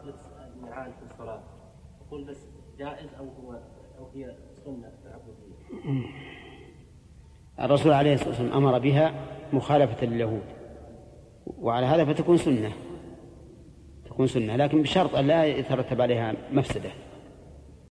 لبس النعال في الصلاة، يقول بس جائز أو هي سنة تعبدية؟ الرسول عليه الصلاة والسلام أمر بها مخالفة لليهود، وعلى هذا فتكون سنة، تكون سنة، لكن بشرط أن لا يترتب عليها مفسدة.